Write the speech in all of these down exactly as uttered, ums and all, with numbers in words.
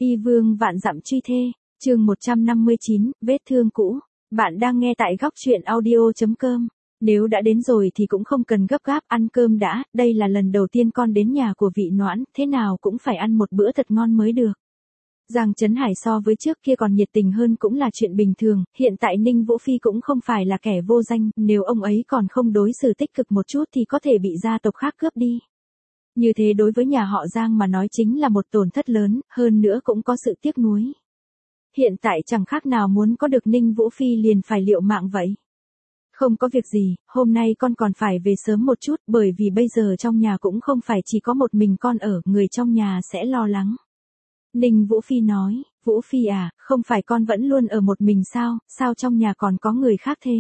Y vương vạn dặm truy thê, chương một trăm năm mươi chín, vết thương cũ. Bạn đang nghe tại góc truyện audio chấm com. Nếu đã đến rồi thì cũng không cần gấp gáp, ăn cơm đã, đây là lần đầu tiên con đến nhà của vị Noãn, thế nào cũng phải ăn một bữa thật ngon mới được. Giang Trấn Hải so với trước kia còn nhiệt tình hơn cũng là chuyện bình thường, hiện tại Ninh Vũ Phi cũng không phải là kẻ vô danh, nếu ông ấy còn không đối xử tích cực một chút thì có thể bị gia tộc khác cướp đi. Như thế đối với nhà họ Giang mà nói chính là một tổn thất lớn, hơn nữa cũng có sự tiếc nuối. Hiện tại chẳng khác nào muốn có được Ninh Vũ Phi liền phải liều mạng vậy. Không có việc gì, hôm nay con còn phải về sớm một chút bởi vì bây giờ trong nhà cũng không phải chỉ có một mình con ở, người trong nhà sẽ lo lắng. Ninh Vũ Phi nói, Vũ Phi à, không phải con vẫn luôn ở một mình sao, sao trong nhà còn có người khác thế?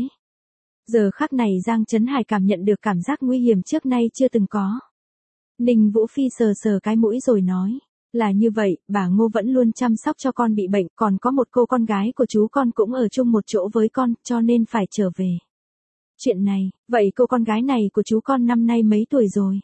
Giờ khắc này Giang Trấn Hải cảm nhận được cảm giác nguy hiểm trước nay chưa từng có. Ninh Vũ Phi sờ sờ cái mũi rồi nói, là như vậy, bà Ngô vẫn luôn chăm sóc cho con bị bệnh, còn có một cô con gái của chú con cũng ở chung một chỗ với con, cho nên phải trở về. Chuyện này, vậy cô con gái này của chú con năm nay mấy tuổi rồi?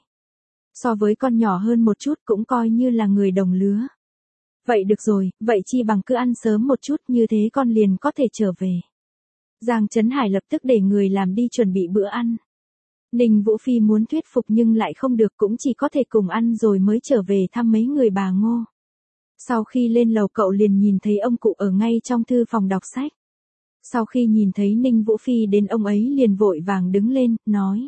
So với con nhỏ hơn một chút cũng coi như là người đồng lứa. Vậy được rồi, vậy chi bằng cứ ăn sớm một chút như thế con liền có thể trở về. Giang Trấn Hải lập tức để người làm đi chuẩn bị bữa ăn. Ninh Vũ Phi muốn thuyết phục nhưng lại không được, cũng chỉ có thể cùng ăn rồi mới trở về thăm mấy người bà Ngô. Sau khi lên lầu cậu liền nhìn thấy ông cụ ở ngay trong thư phòng đọc sách. Sau khi nhìn thấy Ninh Vũ Phi đến ông ấy liền vội vàng đứng lên, nói.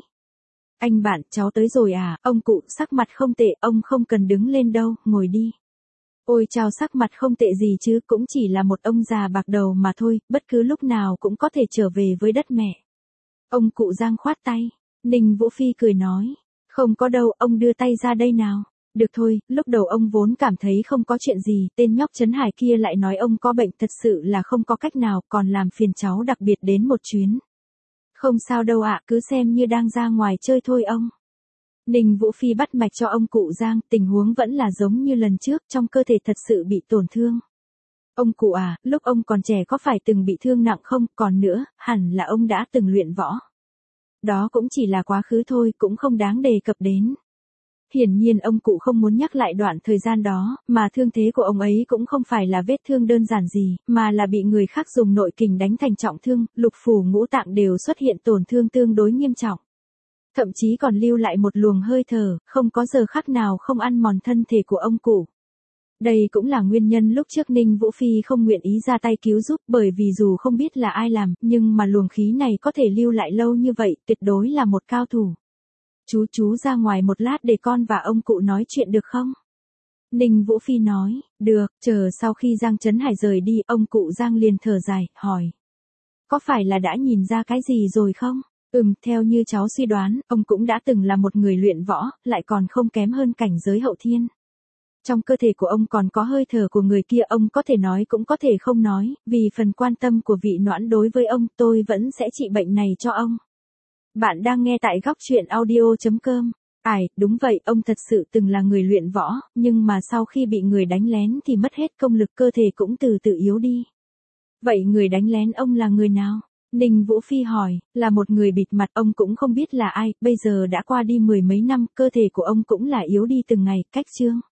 Anh bạn, cháu tới rồi à, ông cụ sắc mặt không tệ, ông không cần đứng lên đâu, ngồi đi. Ôi chao, sắc mặt không tệ gì chứ, cũng chỉ là một ông già bạc đầu mà thôi, bất cứ lúc nào cũng có thể trở về với đất mẹ. Ông cụ Giang khoát tay. Ninh Vũ Phi cười nói, không có đâu, ông đưa tay ra đây nào. Được thôi, lúc đầu ông vốn cảm thấy không có chuyện gì, tên nhóc Trấn Hải kia lại nói ông có bệnh, thật sự là không có cách nào, còn làm phiền cháu đặc biệt đến một chuyến. Không sao đâu ạ, cứ xem như đang ra ngoài chơi thôi ông. Ninh Vũ Phi bắt mạch cho ông cụ Giang, tình huống vẫn là giống như lần trước, trong cơ thể thật sự bị tổn thương. Ông cụ à, lúc ông còn trẻ có phải từng bị thương nặng không, còn nữa, hẳn là ông đã từng luyện võ. Đó cũng chỉ là quá khứ thôi, cũng không đáng đề cập đến. Hiển nhiên ông cụ không muốn nhắc lại đoạn thời gian đó, mà thương thế của ông ấy cũng không phải là vết thương đơn giản gì, mà là bị người khác dùng nội kình đánh thành trọng thương, lục phủ ngũ tạng đều xuất hiện tổn thương tương đối nghiêm trọng. Thậm chí còn lưu lại một luồng hơi thở, không có giờ khắc nào không ăn mòn thân thể của ông cụ. Đây cũng là nguyên nhân lúc trước Ninh Vũ Phi không nguyện ý ra tay cứu giúp, bởi vì dù không biết là ai làm, nhưng mà luồng khí này có thể lưu lại lâu như vậy, tuyệt đối là một cao thủ. Chú chú ra ngoài một lát để con và ông cụ nói chuyện được không? Ninh Vũ Phi nói, được, chờ sau khi Giang Trấn Hải rời đi, ông cụ Giang liền thở dài, hỏi. Có phải là đã nhìn ra cái gì rồi không? Ừm, theo như cháu suy đoán, ông cũng đã từng là một người luyện võ, lại còn không kém hơn cảnh giới hậu thiên. Trong cơ thể của ông còn có hơi thở của người kia, ông có thể nói cũng có thể không nói, vì phần quan tâm của vị Noãn đối với ông, tôi vẫn sẽ trị bệnh này cho ông. Bạn đang nghe tại góc truyện audio chấm com. Ải, đúng vậy, ông thật sự từng là người luyện võ, nhưng mà sau khi bị người đánh lén thì mất hết công lực, cơ thể cũng từ từ yếu đi. Vậy người đánh lén ông là người nào? Ninh Vũ Phi hỏi, là một người bịt mặt, ông cũng không biết là ai, bây giờ đã qua đi mười mấy năm, cơ thể của ông cũng là yếu đi từng ngày, cách chương.